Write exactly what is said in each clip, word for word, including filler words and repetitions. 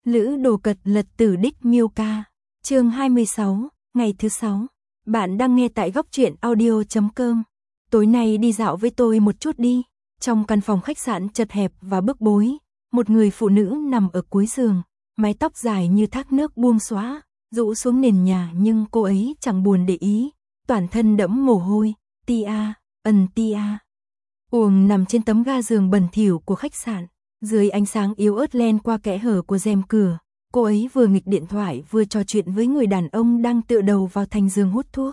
Lữ Đồ Cật Lật Tử Đích Miêu Ca. Chương hai mươi sáu, ngày thứ sáu. Bạn đang nghe tại góc truyện audio chấm com. Tối nay đi dạo với tôi một chút đi. Trong căn phòng khách sạn chật hẹp và bức bối, một người phụ nữ nằm ở cuối giường, mái tóc dài như thác nước buông xõa, rũ xuống nền nhà, nhưng cô ấy chẳng buồn để ý, toàn thân đẫm mồ hôi. Tia, ẩn tia. Uồng nằm trên tấm ga giường bẩn thỉu của khách sạn, dưới ánh sáng yếu ớt len qua kẽ hở của rèm cửa, cô ấy vừa nghịch điện thoại vừa trò chuyện với người đàn ông đang tựa đầu vào thành giường hút thuốc.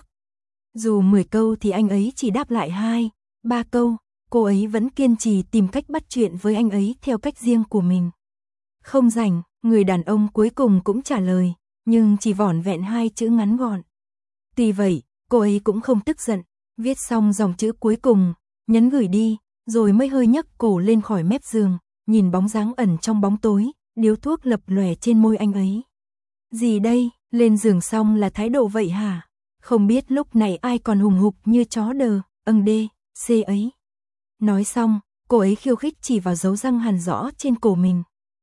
Dù mười câu thì anh ấy chỉ đáp lại hai, ba câu, cô ấy vẫn kiên trì tìm cách bắt chuyện với anh ấy theo cách riêng của mình. Không rảnh, người đàn ông cuối cùng cũng trả lời, nhưng chỉ vỏn vẹn hai chữ ngắn gọn. Tuy vậy, cô ấy cũng không tức giận, viết xong dòng chữ cuối cùng, nhấn gửi đi, rồi mới hơi nhấc cổ lên khỏi mép giường, nhìn bóng dáng ẩn trong bóng tối, điếu thuốc lập lòe trên môi anh ấy. Gì đây, lên giường xong là thái độ vậy hả? Không biết lúc này ai còn hùng hục như chó đờ, âng đê, xê ấy. Nói xong, cô ấy khiêu khích chỉ vào dấu răng hằn rõ trên cổ mình.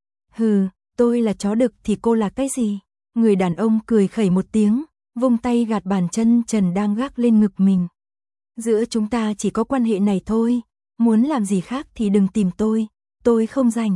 Hừ, tôi là chó đực thì cô là cái gì? Người đàn ông cười khẩy một tiếng, vung tay gạt bàn chân trần đang gác lên ngực mình. Giữa chúng ta chỉ có quan hệ này thôi, muốn làm gì khác thì đừng tìm tôi, tôi không rảnh.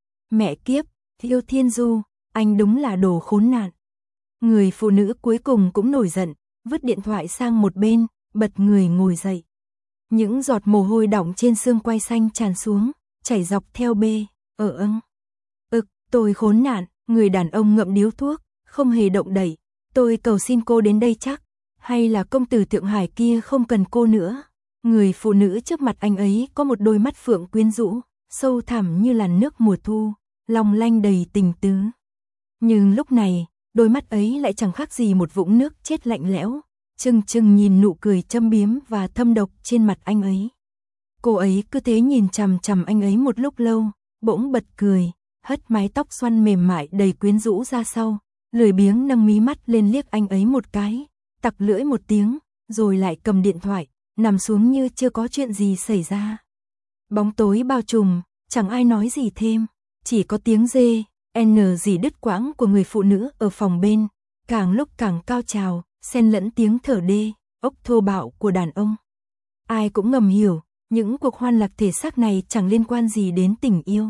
Mẹ kiếp, Thiêu Thiên Du, anh đúng là đồ khốn nạn. Người phụ nữ cuối cùng cũng nổi giận, vứt điện thoại sang một bên, bật người ngồi dậy. Những giọt mồ hôi đọng trên xương quai xanh tràn xuống, chảy dọc theo bê, ở âng. Ực, tôi khốn nạn, người đàn ông ngậm điếu thuốc, không hề động đậy. Tôi cầu xin cô đến đây chắc, hay là công tử Thượng Hải kia không cần cô nữa. Người phụ nữ trước mặt anh ấy có một đôi mắt phượng quyến rũ, sâu thẳm như làn nước mùa thu, long lanh đầy tình tứ. Nhưng lúc này, đôi mắt ấy lại chẳng khác gì một vũng nước chết lạnh lẽo, chừng chừng nhìn nụ cười châm biếm và thâm độc trên mặt anh ấy. Cô ấy cứ thế nhìn chằm chằm anh ấy một lúc lâu, bỗng bật cười, hất mái tóc xoăn mềm mại đầy quyến rũ ra sau, lười biếng nâng mí mắt lên liếc anh ấy một cái, tặc lưỡi một tiếng, rồi lại cầm điện thoại, nằm xuống như chưa có chuyện gì xảy ra. Bóng tối bao trùm, chẳng ai nói gì thêm, chỉ có tiếng dê, n gì đứt quãng của người phụ nữ ở phòng bên, càng lúc càng cao trào, xen lẫn tiếng thở đê, ốc thô bạo của đàn ông. Ai cũng ngầm hiểu, những cuộc hoan lạc thể xác này chẳng liên quan gì đến tình yêu.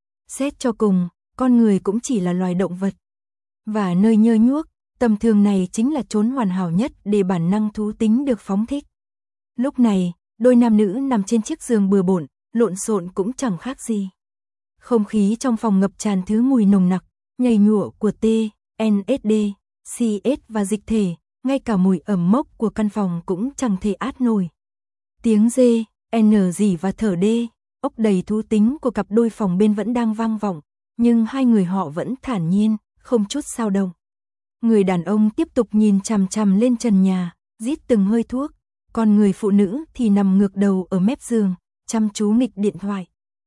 Xét cho cùng, con người cũng chỉ là loài động vật. Và nơi nhơ nhuốc, tầm thường này chính là chốn hoàn hảo nhất để bản năng thú tính được phóng thích. Lúc này, đôi nam nữ nằm trên chiếc giường bừa bộn, lộn xộn cũng chẳng khác gì. Không khí trong phòng ngập tràn thứ mùi nồng nặc, nhầy nhụa của T, en ét đê, xê ét và dịch thể, ngay cả mùi ẩm mốc của căn phòng cũng chẳng thể át nổi. Tiếng dê, n gì và thở đê, ốc đầy thú tính của cặp đôi phòng bên vẫn đang vang vọng, nhưng hai người họ vẫn thản nhiên, không chút xao động. Người đàn ông tiếp tục nhìn chằm chằm lên trần nhà, rít từng hơi thuốc, còn người phụ nữ thì nằm ngược đầu ở mép giường, chăm chú nghịch điện thoại.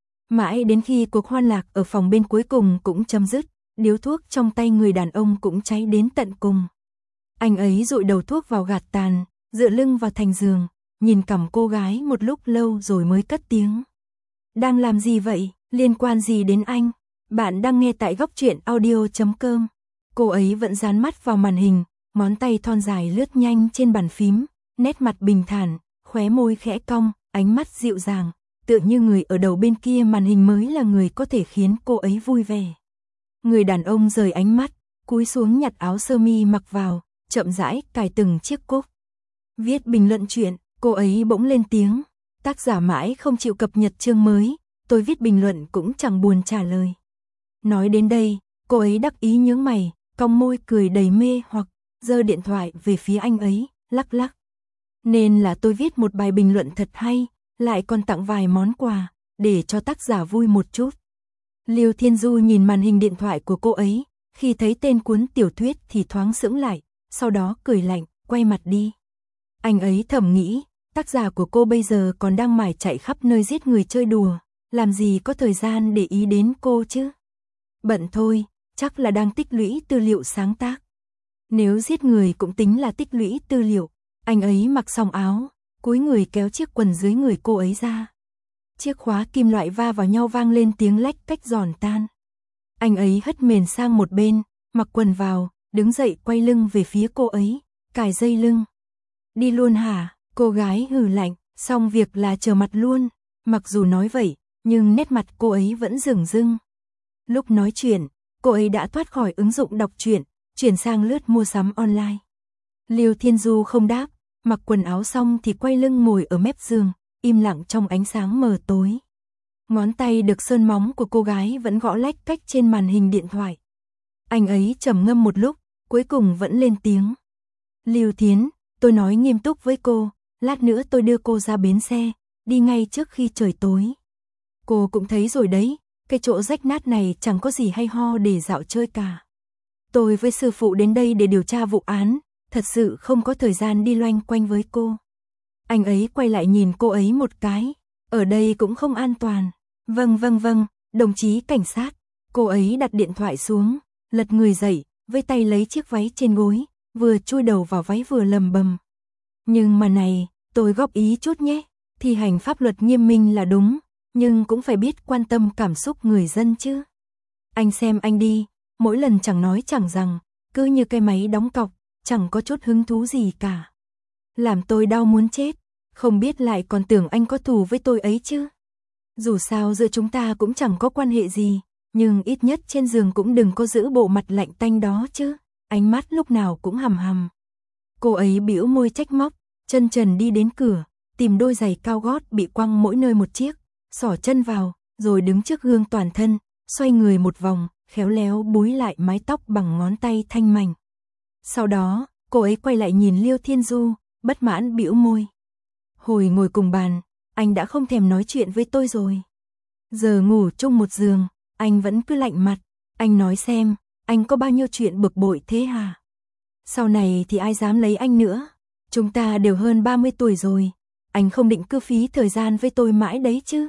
Mãi đến khi cuộc hoan lạc ở phòng bên cuối cùng cũng chấm dứt, điếu thuốc trong tay người đàn ông cũng cháy đến tận cùng. Anh ấy dụi đầu thuốc vào gạt tàn, dựa lưng vào thành giường, nhìn cằm cô gái một lúc lâu rồi mới cất tiếng. Đang làm gì vậy, liên quan gì đến anh? Bạn đang nghe tại góc truyện audio chấm com. Cô ấy vẫn dán mắt vào màn hình, ngón tay thon dài lướt nhanh trên bàn phím, nét mặt bình thản, khóe môi khẽ cong, ánh mắt dịu dàng, tựa như người ở đầu bên kia màn hình mới là người có thể khiến cô ấy vui vẻ. Người đàn ông rời ánh mắt, cúi xuống nhặt áo sơ mi mặc vào, chậm rãi cài từng chiếc cúc. Viết bình luận truyện, cô ấy bỗng lên tiếng, tác giả mãi không chịu cập nhật chương mới, tôi viết bình luận cũng chẳng buồn trả lời. Nói đến đây, cô ấy đắc ý nhướng mày, cong môi cười đầy mê hoặc, giơ điện thoại về phía anh ấy, lắc lắc. Nên là tôi viết một bài bình luận thật hay, lại còn tặng vài món quà, để cho tác giả vui một chút. Liêu Thiên Du nhìn màn hình điện thoại của cô ấy, khi thấy tên cuốn tiểu thuyết thì thoáng sững lại, sau đó cười lạnh, quay mặt đi. Anh ấy thầm nghĩ, tác giả của cô bây giờ còn đang mải chạy khắp nơi giết người chơi đùa, làm gì có thời gian để ý đến cô chứ. Bận thôi, chắc là đang tích lũy tư liệu sáng tác. Nếu giết người cũng tính là tích lũy tư liệu. Anh ấy mặc xong áo, cúi người kéo chiếc quần dưới người cô ấy ra. Chiếc khóa kim loại va vào nhau vang lên tiếng lách cách giòn tan. Anh ấy hất mền sang một bên, mặc quần vào, đứng dậy quay lưng về phía cô ấy, cài dây lưng. Đi luôn hả? Cô gái hừ lạnh, xong việc là trở mặt luôn. Mặc dù nói vậy, nhưng nét mặt cô ấy vẫn rừng rưng. Lúc nói chuyện, cô ấy đã thoát khỏi ứng dụng đọc truyện, chuyển sang lướt mua sắm online. Liêu Thiên Du không đáp, mặc quần áo xong thì quay lưng ngồi ở mép giường, im lặng trong ánh sáng mờ tối. Ngón tay được sơn móng của cô gái vẫn gõ lách cách trên màn hình điện thoại. Anh ấy trầm ngâm một lúc, cuối cùng vẫn lên tiếng. Lưu Thiến, tôi nói nghiêm túc với cô, lát nữa tôi đưa cô ra bến xe, đi ngay trước khi trời tối. Cô cũng thấy rồi đấy, cái chỗ rách nát này chẳng có gì hay ho để dạo chơi cả. Tôi với sư phụ đến đây để điều tra vụ án, thật sự không có thời gian đi loanh quanh với cô. Anh ấy quay lại nhìn cô ấy một cái, ở đây cũng không an toàn. Vâng vâng vâng, đồng chí cảnh sát. Cô ấy đặt điện thoại xuống, lật người dậy, với tay lấy chiếc váy trên gối, vừa chui đầu vào váy vừa lầm bầm. Nhưng mà này, tôi góp ý chút nhé, thi hành pháp luật nghiêm minh là đúng, nhưng cũng phải biết quan tâm cảm xúc người dân chứ. Anh xem anh đi, mỗi lần chẳng nói chẳng rằng, cứ như cái máy đóng cọc, chẳng có chút hứng thú gì cả. Làm tôi đau muốn chết, không biết lại còn tưởng anh có thù với tôi ấy chứ. Dù sao giữa chúng ta cũng chẳng có quan hệ gì, nhưng ít nhất trên giường cũng đừng có giữ bộ mặt lạnh tanh đó chứ, ánh mắt lúc nào cũng hầm hầm. Cô ấy bĩu môi trách móc, chân trần đi đến cửa, tìm đôi giày cao gót bị quăng mỗi nơi một chiếc, xỏ chân vào, rồi đứng trước gương toàn thân, xoay người một vòng, khéo léo búi lại mái tóc bằng ngón tay thanh mảnh. Sau đó, cô ấy quay lại nhìn Liêu Thiên Du, bất mãn bĩu môi. Hồi ngồi cùng bàn, anh đã không thèm nói chuyện với tôi rồi. Giờ ngủ chung một giường, anh vẫn cứ lạnh mặt. Anh nói xem, anh có bao nhiêu chuyện bực bội thế hả? Sau này thì ai dám lấy anh nữa? Chúng ta đều hơn ba mươi tuổi rồi. Anh không định cứ phí thời gian với tôi mãi đấy chứ?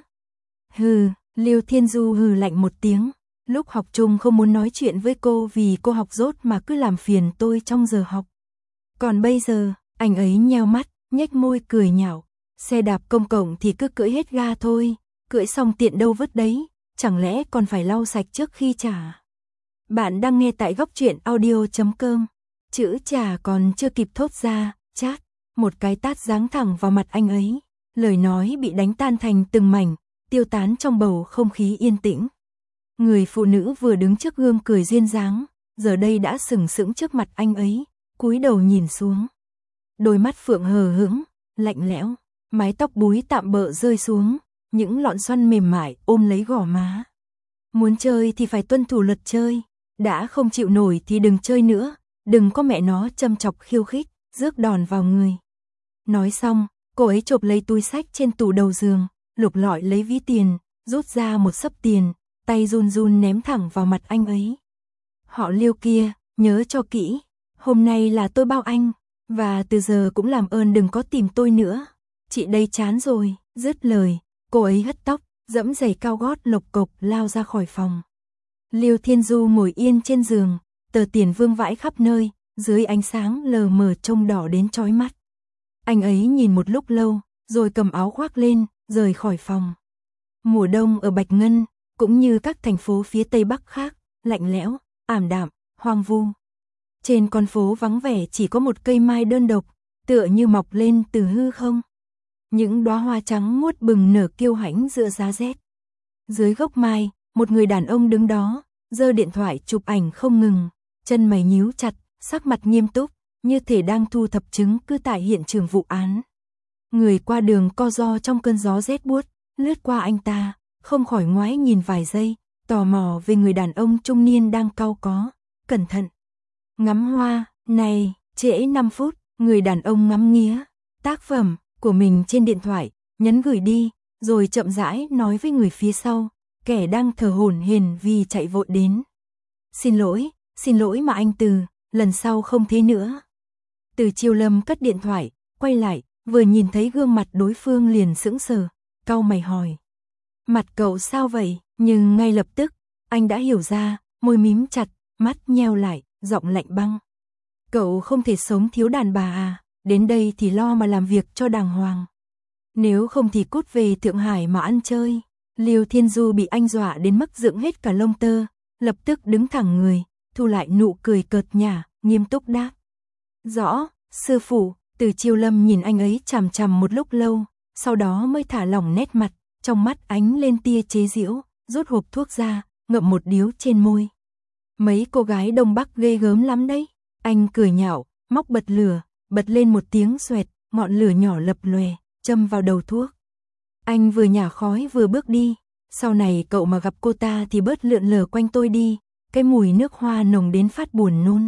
Hừ, Liêu Thiên Du hừ lạnh một tiếng. Lúc học chung không muốn nói chuyện với cô vì cô học dốt mà cứ làm phiền tôi trong giờ học. Còn bây giờ, anh ấy nheo mắt, nhếch môi cười nhạo. Xe đạp công cộng thì cứ cưỡi hết ga thôi, cưỡi xong tiện đâu vứt đấy, chẳng lẽ còn phải lau sạch trước khi trả. Bạn đang nghe tại góc truyện audio chấm com. Chữ trả còn chưa kịp thốt ra, chát, một cái tát giáng thẳng vào mặt anh ấy. Lời nói bị đánh tan thành từng mảnh, tiêu tán trong bầu không khí yên tĩnh. Người phụ nữ vừa đứng trước gương cười duyên dáng, giờ đây đã sừng sững trước mặt anh ấy, cúi đầu nhìn xuống. Đôi mắt phượng hờ hững, lạnh lẽo, mái tóc búi tạm bợ rơi xuống, những lọn xoăn mềm mại ôm lấy gò má. Muốn chơi thì phải tuân thủ luật chơi, đã không chịu nổi thì đừng chơi nữa, đừng có mẹ nó châm chọc khiêu khích, rước đòn vào người. Nói xong, cô ấy chộp lấy túi xách trên tủ đầu giường, lục lọi lấy ví tiền, rút ra một xấp tiền, tay run run ném thẳng vào mặt anh ấy. Họ Liêu kia, nhớ cho kỹ, hôm nay là tôi bao anh, và từ giờ cũng làm ơn đừng có tìm tôi nữa. Chị đây chán rồi, dứt lời, cô ấy hất tóc, dẫm giày cao gót lộc cộc lao ra khỏi phòng. Liêu Thiên Du ngồi yên trên giường, tờ tiền vương vãi khắp nơi, dưới ánh sáng lờ mờ trông đỏ đến chói mắt. Anh ấy nhìn một lúc lâu, rồi cầm áo khoác lên, rời khỏi phòng. Mùa đông ở Bạch Ngân, cũng như các thành phố phía Tây Bắc khác, lạnh lẽo, ảm đạm, hoang vu. Trên con phố vắng vẻ chỉ có một cây mai đơn độc, tựa như mọc lên từ hư không. Những đóa hoa trắng muốt bừng nở kiêu hãnh giữa giá rét. Dưới gốc mai, một người đàn ông đứng đó, giơ điện thoại chụp ảnh không ngừng, chân mày nhíu chặt, sắc mặt nghiêm túc, như thể đang thu thập chứng cứ tại hiện trường vụ án. Người qua đường co ro trong cơn gió rét buốt, lướt qua anh ta, không khỏi ngoái nhìn vài giây, tò mò về người đàn ông trung niên đang cau có, cẩn thận. Ngắm hoa, này, trễ năm phút, người đàn ông ngắm nghía tác phẩm của mình trên điện thoại, nhấn gửi đi, rồi chậm rãi nói với người phía sau, kẻ đang thở hổn hển vì chạy vội đến. Xin lỗi, xin lỗi mà anh Từ, lần sau không thế nữa. Từ Chiêu Lâm cất điện thoại, quay lại, vừa nhìn thấy gương mặt đối phương liền sững sờ, cau mày hỏi. Mặt cậu sao vậy? Nhưng ngay lập tức, anh đã hiểu ra, môi mím chặt, mắt nheo lại, giọng lạnh băng. Cậu không thể sống thiếu đàn bà à, đến đây thì lo mà làm việc cho đàng hoàng. Nếu không thì cút về Thượng Hải mà ăn chơi. Liêu Thiên Du bị anh dọa đến mức dựng hết cả lông tơ, lập tức đứng thẳng người, thu lại nụ cười cợt nhả, nghiêm túc đáp. Rõ, sư phụ. Từ Chiêu Lâm nhìn anh ấy chằm chằm một lúc lâu, sau đó mới thả lỏng nét mặt, trong mắt ánh lên tia chế giễu, rút hộp thuốc ra, ngậm một điếu trên môi. Mấy cô gái Đông Bắc ghê gớm lắm đấy. Anh cười nhạo, móc bật lửa, bật lên một tiếng xoẹt, ngọn lửa nhỏ lập lòe, châm vào đầu thuốc. Anh vừa nhả khói vừa bước đi, sau này cậu mà gặp cô ta thì bớt lượn lờ quanh tôi đi, cái mùi nước hoa nồng đến phát buồn nôn.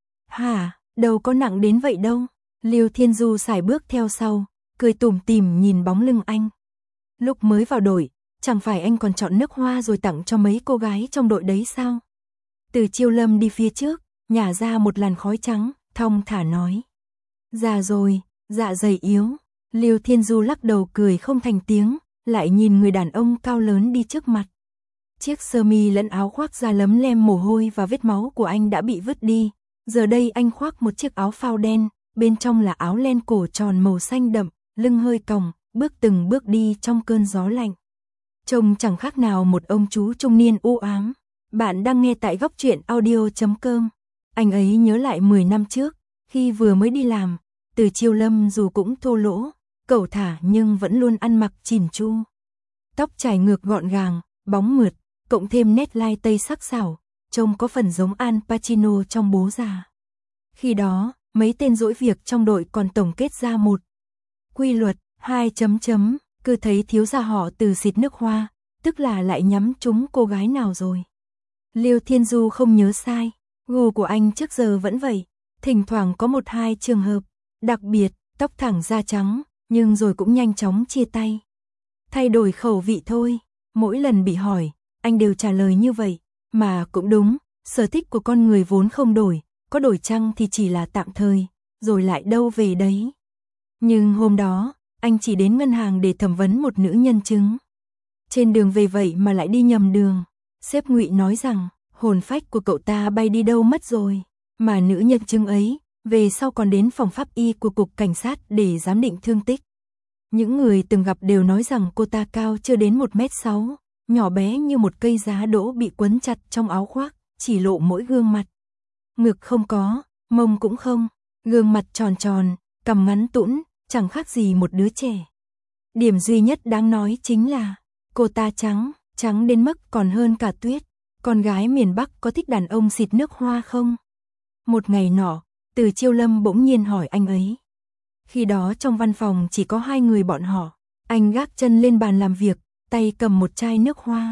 Hả, đâu có nặng đến vậy đâu. Liêu Thiên Du sải bước theo sau, cười tủm tỉm nhìn bóng lưng anh. Lúc mới vào đội, chẳng phải anh còn chọn nước hoa rồi tặng cho mấy cô gái trong đội đấy sao? Từ Chiêu Lâm đi phía trước, nhả ra một làn khói trắng, thong thả nói. Già rồi, dạ dày yếu. Liêu Thiên Du lắc đầu cười không thành tiếng, lại nhìn người đàn ông cao lớn đi trước mặt. Chiếc sơ mi lẫn áo khoác da lấm lem mồ hôi và vết máu của anh đã bị vứt đi. Giờ đây anh khoác một chiếc áo phao đen, bên trong là áo len cổ tròn màu xanh đậm, lưng hơi còng, bước từng bước đi trong cơn gió lạnh. Trông chẳng khác nào một ông chú trung niên u ám. Bạn đang nghe tại góc truyện audio chấm com. Anh ấy nhớ lại mười năm trước, khi vừa mới đi làm, Từ Chiêu Lâm dù cũng thô lỗ, cẩu thả nhưng vẫn luôn ăn mặc chỉn chu. Tóc chải ngược gọn gàng, bóng mượt, cộng thêm nét lai tây sắc sảo, trông có phần giống Al Pacino trong Bố Già. Khi đó, mấy tên dỗi việc trong đội còn tổng kết ra một quy luật, hai chấm chấm, cứ thấy thiếu gia họ Từ xịt nước hoa, tức là lại nhắm trúng cô gái nào rồi. Liêu Thiên Du không nhớ sai, gu của anh trước giờ vẫn vậy, thỉnh thoảng có một hai trường hợp, đặc biệt, tóc thẳng da trắng, nhưng rồi cũng nhanh chóng chia tay. Thay đổi khẩu vị thôi, mỗi lần bị hỏi, anh đều trả lời như vậy, mà cũng đúng, sở thích của con người vốn không đổi, có đổi chăng thì chỉ là tạm thời, rồi lại đâu về đấy. Nhưng hôm đó, anh chỉ đến ngân hàng để thẩm vấn một nữ nhân chứng. Trên đường về vậy mà lại đi nhầm đường. Sếp Ngụy nói rằng, hồn phách của cậu ta bay đi đâu mất rồi, mà nữ nhân chứng ấy, về sau còn đến phòng pháp y của cục cảnh sát để giám định thương tích. Những người từng gặp đều nói rằng cô ta cao chưa đến một mét sáu, nhỏ bé như một cây giá đỗ bị quấn chặt trong áo khoác, chỉ lộ mỗi gương mặt. Ngực không có, mông cũng không, gương mặt tròn tròn, cằm ngắn tũn, chẳng khác gì một đứa trẻ. Điểm duy nhất đáng nói chính là, cô ta trắng, trắng đến mức còn hơn cả tuyết. Con gái miền Bắc có thích đàn ông xịt nước hoa không? Một ngày nọ, Từ Chiêu Lâm bỗng nhiên hỏi anh ấy. Khi đó trong văn phòng chỉ có hai người bọn họ, anh gác chân lên bàn làm việc, tay cầm một chai nước hoa.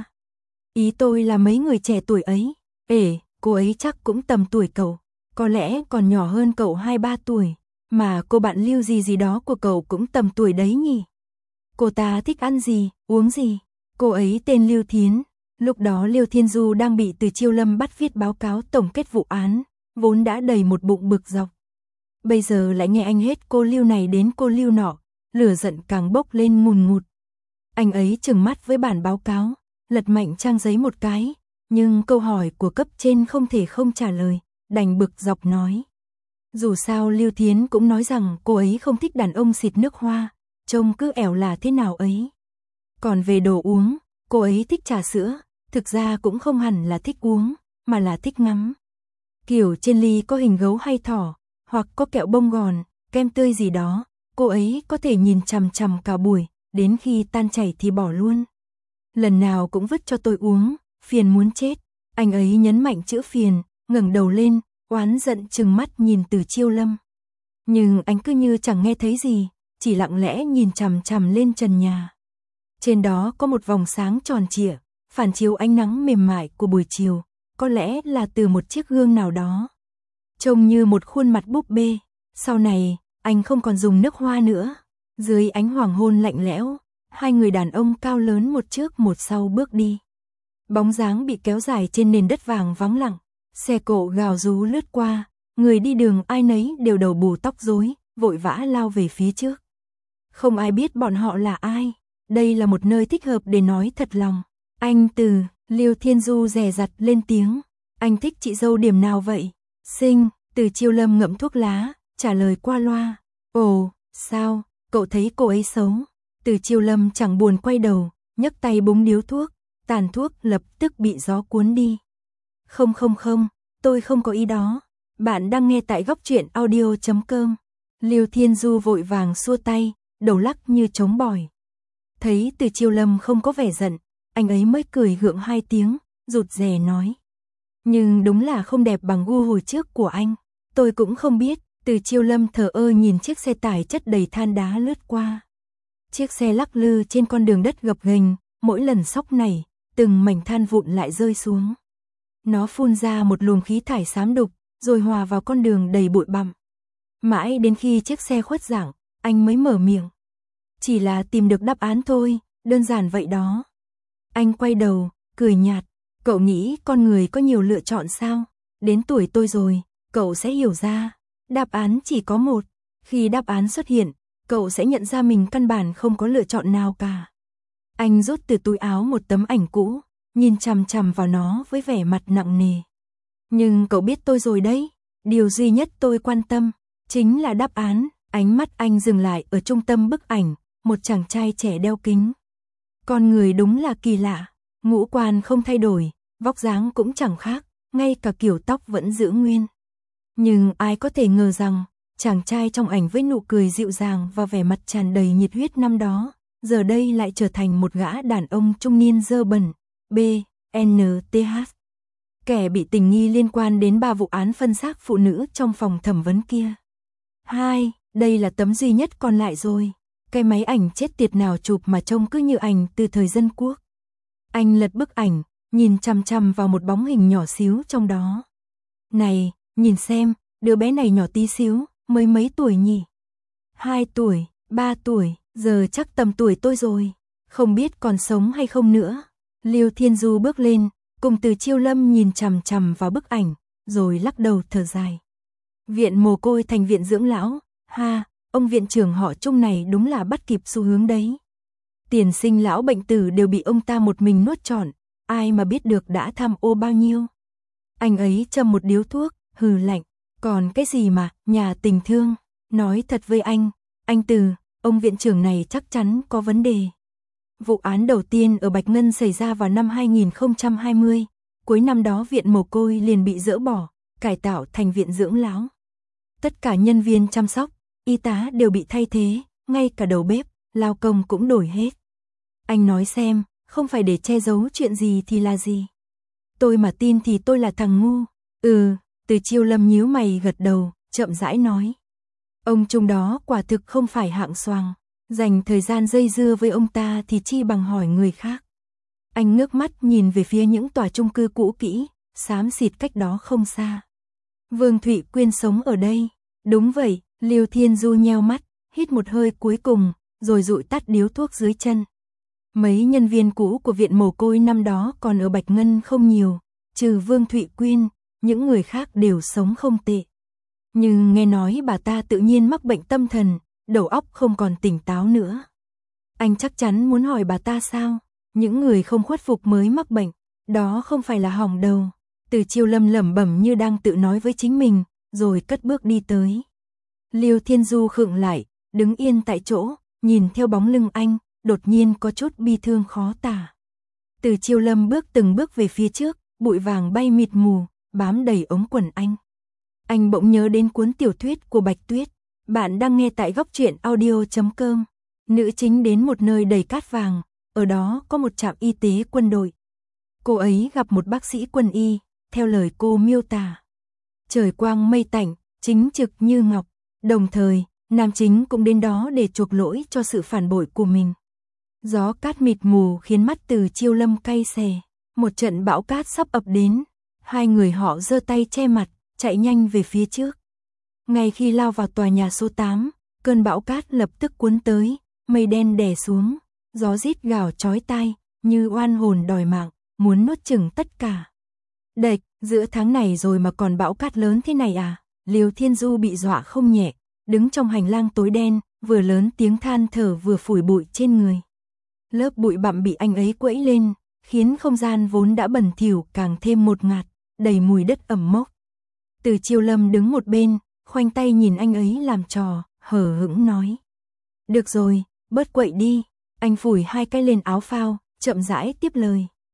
Ý tôi là mấy người trẻ tuổi ấy, ể, cô ấy chắc cũng tầm tuổi cậu, có lẽ còn nhỏ hơn cậu hai ba tuổi, mà cô bạn Lưu gì gì đó của cậu cũng tầm tuổi đấy nhỉ? Cô ta thích ăn gì, uống gì? Cô ấy tên Lưu Thiến. Lúc đó Liêu Thiên Du đang bị Từ Chiêu Lâm bắt viết báo cáo tổng kết vụ án, vốn đã đầy một bụng bực dọc. Bây giờ lại nghe anh hết cô Lưu này đến cô Lưu nọ, lửa giận càng bốc lên ngùn ngụt. Anh ấy trừng mắt với bản báo cáo, lật mạnh trang giấy một cái, nhưng câu hỏi của cấp trên không thể không trả lời, đành bực dọc nói. Dù sao Lưu Thiến cũng nói rằng cô ấy không thích đàn ông xịt nước hoa, trông cứ ẻo là thế nào ấy. Còn về đồ uống, cô ấy thích trà sữa, thực ra cũng không hẳn là thích uống, mà là thích ngắm. Kiểu trên ly có hình gấu hay thỏ, hoặc có kẹo bông gòn, kem tươi gì đó, cô ấy có thể nhìn chằm chằm cả buổi, đến khi tan chảy thì bỏ luôn. Lần nào cũng vứt cho tôi uống, phiền muốn chết. Anh ấy nhấn mạnh chữ phiền, ngẩng đầu lên, oán giận trừng mắt nhìn Từ Chiêu Lâm. Nhưng anh cứ như chẳng nghe thấy gì, chỉ lặng lẽ nhìn chằm chằm lên trần nhà. Trên đó có một vòng sáng tròn trịa, phản chiếu ánh nắng mềm mại của buổi chiều, có lẽ là từ một chiếc gương nào đó. Trông như một khuôn mặt búp bê. Sau này, anh không còn dùng nước hoa nữa. Dưới ánh hoàng hôn lạnh lẽo, hai người đàn ông cao lớn một trước một sau bước đi. Bóng dáng bị kéo dài trên nền đất vàng vắng lặng, xe cộ gào rú lướt qua, người đi đường ai nấy đều đầu bù tóc rối, vội vã lao về phía trước. Không ai biết bọn họ là ai, đây là một nơi thích hợp để nói thật lòng. Anh Từ, Liêu Thiên Du dè dặt lên tiếng, anh thích chị dâu điểm nào vậy? Xinh, Từ Chiêu Lâm ngậm thuốc lá, trả lời qua loa. Ồ, sao, cậu thấy cô ấy xấu? Từ Chiêu Lâm chẳng buồn quay đầu, nhấc tay búng điếu thuốc, tàn thuốc lập tức bị gió cuốn đi. Không không không, tôi không có ý đó. Bạn đang nghe tại góc truyện audio chấm com. Liêu Thiên Du vội vàng xua tay, đầu lắc như trống bỏi. Thấy Từ Chiêu Lâm không có vẻ giận, anh ấy mới cười gượng hai tiếng, rụt rè nói. Nhưng đúng là không đẹp bằng gu hồi trước của anh. Tôi cũng không biết. Từ Chiêu Lâm thờ ơ nhìn chiếc xe tải chất đầy than đá lướt qua. Chiếc xe lắc lư trên con đường đất gập ghềnh, mỗi lần xóc nảy, từng mảnh than vụn lại rơi xuống. Nó phun ra một luồng khí thải xám đục, rồi hòa vào con đường đầy bụi bặm. Mãi đến khi chiếc xe khuất dạng, anh mới mở miệng. Chỉ là tìm được đáp án thôi, đơn giản vậy đó. Anh quay đầu, cười nhạt. Cậu nghĩ con người có nhiều lựa chọn sao? Đến tuổi tôi rồi, cậu sẽ hiểu ra. Đáp án chỉ có một. Khi đáp án xuất hiện, cậu sẽ nhận ra mình căn bản không có lựa chọn nào cả. Anh rút từ túi áo một tấm ảnh cũ, nhìn chằm chằm vào nó với vẻ mặt nặng nề. Nhưng cậu biết tôi rồi đấy, điều duy nhất tôi quan tâm chính là đáp án. Ánh mắt anh dừng lại ở trung tâm bức ảnh, một chàng trai trẻ đeo kính. Con người đúng là kỳ lạ, ngũ quan không thay đổi, vóc dáng cũng chẳng khác, ngay cả kiểu tóc vẫn giữ nguyên. Nhưng ai có thể ngờ rằng, chàng trai trong ảnh với nụ cười dịu dàng và vẻ mặt tràn đầy nhiệt huyết năm đó, giờ đây lại trở thành một gã đàn ông trung niên dơ bẩn. B N T H Kẻ bị tình nghi liên quan đến ba vụ án phân xác phụ nữ trong phòng thẩm vấn kia. Hai, đây là tấm duy nhất còn lại rồi. Cái máy ảnh chết tiệt nào chụp mà trông cứ như ảnh từ thời dân quốc. Anh lật bức ảnh, nhìn chằm chằm vào một bóng hình nhỏ xíu trong đó. Này, nhìn xem, đứa bé này nhỏ tí xíu, mới mấy tuổi nhỉ? Hai tuổi, ba tuổi, giờ chắc tầm tuổi tôi rồi. Không biết còn sống hay không nữa. Liêu Thiên Du bước lên, cùng Từ Chiêu Lâm nhìn chằm chằm vào bức ảnh, rồi lắc đầu thở dài. Viện mồ côi thành viện dưỡng lão, ha, ông viện trưởng họ Trung này đúng là bắt kịp xu hướng đấy. Tiền sinh lão bệnh tử đều bị ông ta một mình nuốt trọn, ai mà biết được đã tham ô bao nhiêu. Anh ấy châm một điếu thuốc, hừ lạnh, còn cái gì mà, nhà tình thương, nói thật với anh, anh Từ, ông viện trưởng này chắc chắn có vấn đề. Vụ án đầu tiên ở Bạch Ngân xảy ra vào năm hai nghìn không trăm hai mươi, cuối năm đó viện mồ côi liền bị dỡ bỏ, cải tạo thành viện dưỡng lão. Tất cả nhân viên chăm sóc, y tá đều bị thay thế, ngay cả đầu bếp, lao công cũng đổi hết. Anh nói xem, không phải để che giấu chuyện gì thì là gì? Tôi mà tin thì tôi là thằng ngu. Ừ, Từ Chiêu Lâm nhíu mày gật đầu, chậm rãi nói. Ông Trung đó quả thực không phải hạng xoàng, dành thời gian dây dưa với ông ta thì chi bằng hỏi người khác. Anh ngước mắt nhìn về phía những tòa chung cư cũ kỹ, xám xịt cách đó không xa. Vương Thụy Quyên sống ở đây. Đúng vậy, Liêu Thiên Du nheo mắt, hít một hơi cuối cùng, rồi dụi tắt điếu thuốc dưới chân. Mấy nhân viên cũ của viện mồ côi năm đó còn ở Bạch Ngân không nhiều, trừ Vương Thụy Quyên, những người khác đều sống không tệ. Nhưng nghe nói bà ta tự nhiên mắc bệnh tâm thần, đầu óc không còn tỉnh táo nữa. Anh chắc chắn muốn hỏi bà ta sao? Những người không khuất phục mới mắc bệnh, đó không phải là hỏng đầu. Từ Chiêu Lâm lẩm bẩm như đang tự nói với chính mình, rồi cất bước đi tới. Liêu Thiên Du khựng lại, đứng yên tại chỗ, nhìn theo bóng lưng anh, đột nhiên có chút bi thương khó tả. Từ Chiêu Lâm bước từng bước về phía trước, bụi vàng bay mịt mù, bám đầy ống quần anh. Anh bỗng nhớ đến cuốn tiểu thuyết của Bạch Tuyết. Bạn đang nghe tại góc truyện audio chấm com. Nữ chính đến một nơi đầy cát vàng, ở đó có một trạm y tế quân đội. Cô ấy gặp một bác sĩ quân y, theo lời cô miêu tả. Trời quang mây tạnh, chính trực như ngọc, đồng thời, nam chính cũng đến đó để chuộc lỗi cho sự phản bội của mình. Gió cát mịt mù khiến mắt Từ Chiêu Lâm cay xè, một trận bão cát sắp ập đến, hai người họ giơ tay che mặt, chạy nhanh về phía trước. Ngay khi lao vào tòa nhà số tám, cơn bão cát lập tức cuốn tới, mây đen đè xuống, gió rít gào chói tai, như oan hồn đòi mạng, muốn nuốt chửng tất cả. Đệch, giữa tháng này rồi mà còn bão cát lớn thế này à? Liêu Thiên Du bị dọa không nhẹ, đứng trong hành lang tối đen, vừa lớn tiếng than thở vừa phủi bụi trên người. Lớp bụi bặm bị anh ấy quẫy lên, khiến không gian vốn đã bẩn thỉu càng thêm một ngạt, đầy mùi đất ẩm mốc. Từ Chiêu Lâm đứng một bên, khoanh tay nhìn anh ấy làm trò, hờ hững nói. Được rồi, bớt quậy đi. Anh phủi hai cái lên áo phao, chậm rãi tiếp lời.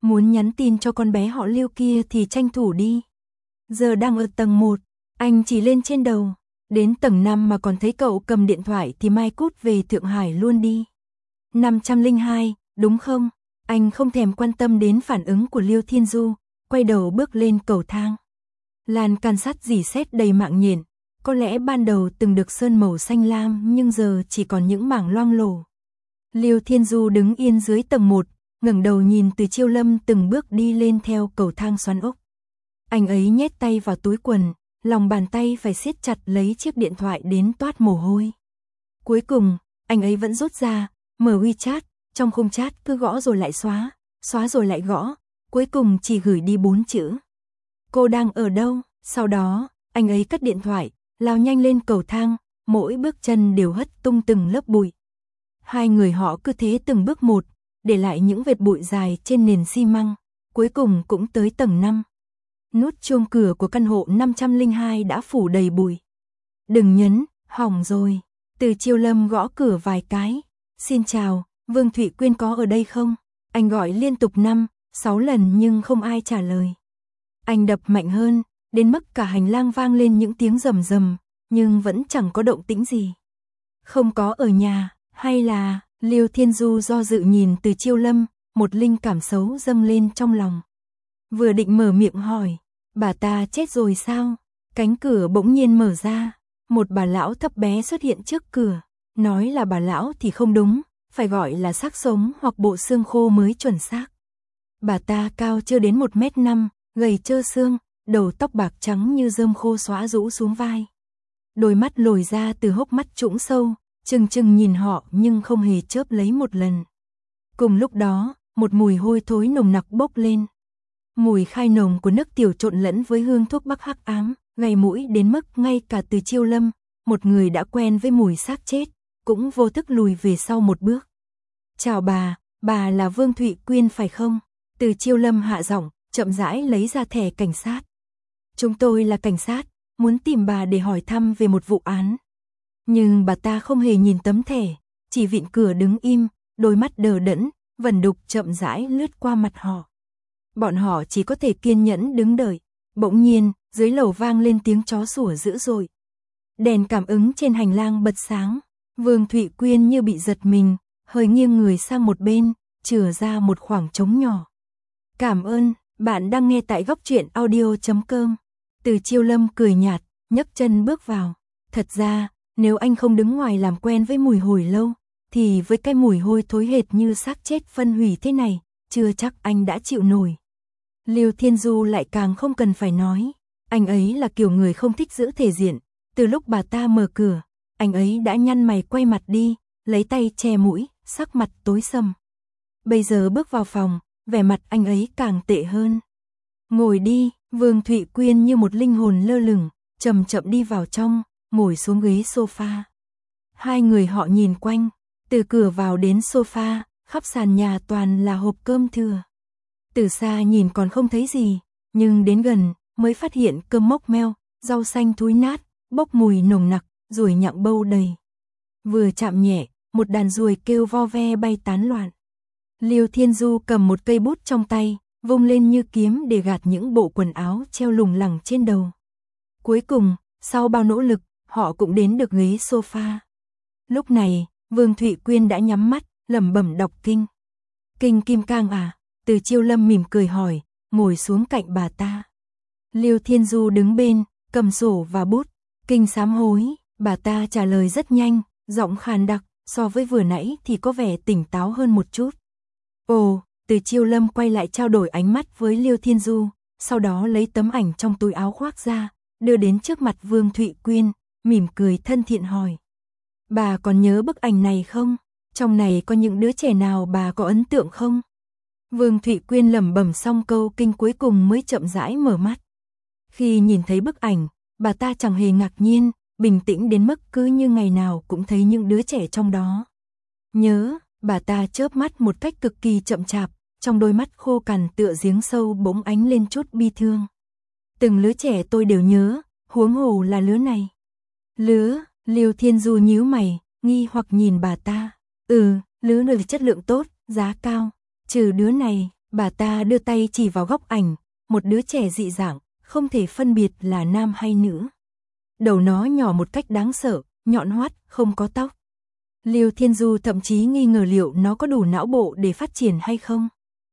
Muốn nhắn tin cho con bé họ Lưu kia thì tranh thủ đi. Giờ đang ở tầng một, anh chỉ lên trên đầu. Đến tầng năm mà còn thấy cậu cầm điện thoại thì mai cút về Thượng Hải luôn đi. năm trăm lẻ hai, đúng không? Anh không thèm quan tâm đến phản ứng của Liêu Thiên Du, quay đầu bước lên cầu thang. Lan can sắt rỉ sét đầy mạng nhện, có lẽ ban đầu từng được sơn màu xanh lam nhưng giờ chỉ còn những mảng loang lổ. Liêu Thiên Du đứng yên dưới tầng một, ngẩng đầu nhìn Từ Chiêu Lâm từng bước đi lên theo cầu thang xoắn ốc. Anh ấy nhét tay vào túi quần, lòng bàn tay phải siết chặt lấy chiếc điện thoại đến toát mồ hôi. Cuối cùng, anh ấy vẫn rút ra, mở WeChat, trong khung chat cứ gõ rồi lại xóa, xóa rồi lại gõ, cuối cùng chỉ gửi đi bốn chữ. Cô đang ở đâu? Sau đó, anh ấy cất điện thoại, lao nhanh lên cầu thang, mỗi bước chân đều hất tung từng lớp bụi. Hai người họ cứ thế từng bước một, để lại những vệt bụi dài trên nền xi măng, cuối cùng cũng tới tầng năm. Nút chuông cửa của căn hộ năm trăm lẻ hai đã phủ đầy bụi. Đừng nhấn, hỏng rồi. Từ Chiêu Lâm gõ cửa vài cái. Xin chào, Vương Thụy Quyên có ở đây không? Anh gọi liên tục năm, sáu lần nhưng không ai trả lời. Anh đập mạnh hơn, đến mức cả hành lang vang lên những tiếng rầm rầm, nhưng vẫn chẳng có động tĩnh gì. Không có ở nhà, hay là... Liêu Thiên Du do dự nhìn Từ Chiêu Lâm, một linh cảm xấu dâng lên trong lòng. Vừa định mở miệng hỏi, bà ta chết rồi sao? Cánh cửa bỗng nhiên mở ra, một bà lão thấp bé xuất hiện trước cửa. Nói là bà lão thì không đúng, phải gọi là xác sống hoặc bộ xương khô mới chuẩn xác. Bà ta cao chưa đến một mét năm, gầy trơ xương, đầu tóc bạc trắng như rơm khô xõa rũ xuống vai. Đôi mắt lồi ra từ hốc mắt trũng sâu, chừng chừng nhìn họ nhưng không hề chớp lấy một lần. Cùng lúc đó, một mùi hôi thối nồng nặc bốc lên. Mùi khai nồng của nước tiểu trộn lẫn với hương thuốc bắc hắc ám, gây mũi đến mức ngay cả Từ Chiêu Lâm, một người đã quen với mùi xác chết, cũng vô thức lùi về sau một bước. Chào bà, bà là Vương Thụy Quyên phải không? Từ Chiêu Lâm hạ giọng, chậm rãi lấy ra thẻ cảnh sát. Chúng tôi là cảnh sát, muốn tìm bà để hỏi thăm về một vụ án. Nhưng bà ta không hề nhìn tấm thẻ, chỉ vịn cửa đứng im, đôi mắt đờ đẫn, vẩn đục chậm rãi lướt qua mặt họ. Bọn họ chỉ có thể kiên nhẫn đứng đợi. Bỗng nhiên, dưới lầu vang lên tiếng chó sủa dữ dội. Đèn cảm ứng trên hành lang bật sáng. Vương Thụy Quyên như bị giật mình, hơi nghiêng người sang một bên, chừa ra một khoảng trống nhỏ. Cảm ơn, bạn đang nghe tại góc truyện audio chấm com. Từ Chiêu Lâm cười nhạt, nhấc chân bước vào. Thật ra, nếu anh không đứng ngoài làm quen với mùi hồi lâu, thì với cái mùi hôi thối hệt như xác chết phân hủy thế này, chưa chắc anh đã chịu nổi. Liêu Thiên Du lại càng không cần phải nói, anh ấy là kiểu người không thích giữ thể diện. Từ lúc bà ta mở cửa, anh ấy đã nhăn mày quay mặt đi, lấy tay che mũi, sắc mặt tối sầm. Bây giờ bước vào phòng, vẻ mặt anh ấy càng tệ hơn. Ngồi đi, Vương Thụy Quyên như một linh hồn lơ lửng, chậm chậm đi vào trong, ngồi xuống ghế sofa. Hai người họ nhìn quanh, từ cửa vào đến sofa, khắp sàn nhà toàn là hộp cơm thừa. Từ xa nhìn còn không thấy gì, nhưng đến gần mới phát hiện cơm mốc meo, rau xanh thúi nát, bốc mùi nồng nặc, ruồi nhặng bâu đầy. Vừa chạm nhẹ, một đàn ruồi kêu vo ve bay tán loạn. Liêu Thiên Du cầm một cây bút trong tay, vung lên như kiếm để gạt những bộ quần áo treo lủng lẳng trên đầu. Cuối cùng, sau bao nỗ lực, họ cũng đến được ghế sofa. Lúc này, Vương Thụy Quyên đã nhắm mắt, lẩm bẩm đọc kinh. Kinh Kim Cang à? Từ Chiêu Lâm mỉm cười hỏi, ngồi xuống cạnh bà ta. Liêu Thiên Du đứng bên, cầm sổ và bút. Kinh sám hối, bà ta trả lời rất nhanh, giọng khàn đặc, so với vừa nãy thì có vẻ tỉnh táo hơn một chút. Ồ, Từ Chiêu Lâm quay lại trao đổi ánh mắt với Liêu Thiên Du, sau đó lấy tấm ảnh trong túi áo khoác ra, đưa đến trước mặt Vương Thụy Quyên, mỉm cười thân thiện hỏi. Bà còn nhớ bức ảnh này không? Trong này có những đứa trẻ nào bà có ấn tượng không? Vương Thụy Quyên lẩm bẩm xong câu kinh cuối cùng mới chậm rãi mở mắt. Khi nhìn thấy bức ảnh, bà ta chẳng hề ngạc nhiên, bình tĩnh đến mức cứ như ngày nào cũng thấy những đứa trẻ trong đó. Nhớ, bà ta chớp mắt một cách cực kỳ chậm chạp, trong đôi mắt khô cằn tựa giếng sâu bỗng ánh lên chút bi thương. Từng lứa trẻ tôi đều nhớ, huống hồ là lứa này. Lứa, Liêu Thiên Du nhíu mày, nghi hoặc nhìn bà ta. Ừ, lứa này chất lượng tốt, giá cao. Trừ đứa này, Bà ta đưa tay chỉ vào góc ảnh, một đứa trẻ dị dạng, không thể phân biệt là nam hay nữ. Đầu nó nhỏ một cách đáng sợ, nhọn hoắt, không có tóc. Liêu Thiên Du thậm chí nghi ngờ liệu nó có đủ não bộ để phát triển hay không.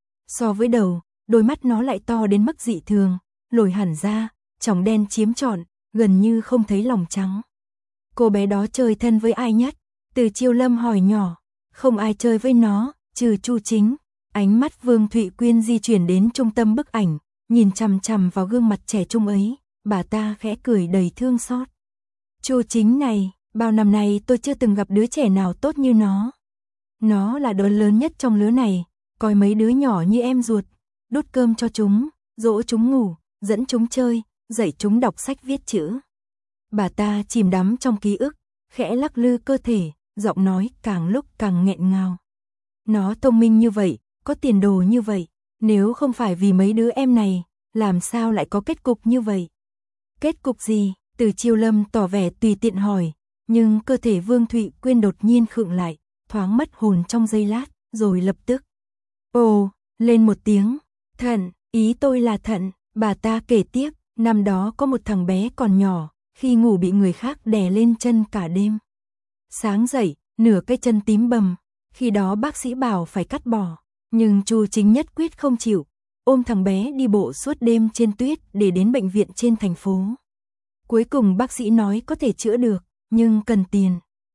So với đầu, đôi mắt nó lại to đến mức dị thường, lồi hẳn ra, tròng đen chiếm trọn, gần như không thấy lòng trắng. Cô bé đó chơi thân với ai nhất? Từ Chiêu Lâm hỏi nhỏ. Không ai chơi với nó, trừ Chu Chính. Ánh mắt Vương Thụy Quyên di chuyển đến trung tâm bức ảnh, nhìn chằm chằm vào gương mặt trẻ trung ấy, bà ta khẽ cười đầy thương xót. Chu Chính này, bao năm nay tôi chưa từng gặp đứa trẻ nào tốt như nó. Nó là đứa lớn nhất trong lứa này, coi mấy đứa nhỏ như em ruột, đút cơm cho chúng, dỗ chúng ngủ, dẫn chúng chơi, dạy chúng đọc sách viết chữ. Bà ta chìm đắm trong ký ức, khẽ lắc lư cơ thể, giọng nói càng lúc càng nghẹn ngào. Nó thông minh như vậy, có tiền đồ như vậy, nếu không phải vì mấy đứa em này, làm sao lại có kết cục như vậy? Kết cục gì? Từ Chiêu Lâm tỏ vẻ tùy tiện hỏi, nhưng cơ thể Vương Thụy Quyên đột nhiên khựng lại, thoáng mất hồn trong giây lát, rồi lập tức ồ, lên một tiếng. Thận, ý tôi là thận. Bà ta kể tiếp, năm đó có một thằng bé còn nhỏ, khi ngủ bị người khác đè lên chân cả đêm. Sáng dậy, nửa cái chân tím bầm, khi đó bác sĩ bảo phải cắt bỏ, nhưng Chu Chính nhất quyết không chịu, ôm thằng bé đi bộ suốt đêm trên tuyết để đến bệnh viện trên thành phố. Cuối cùng bác sĩ nói có thể chữa được, nhưng cần tiền.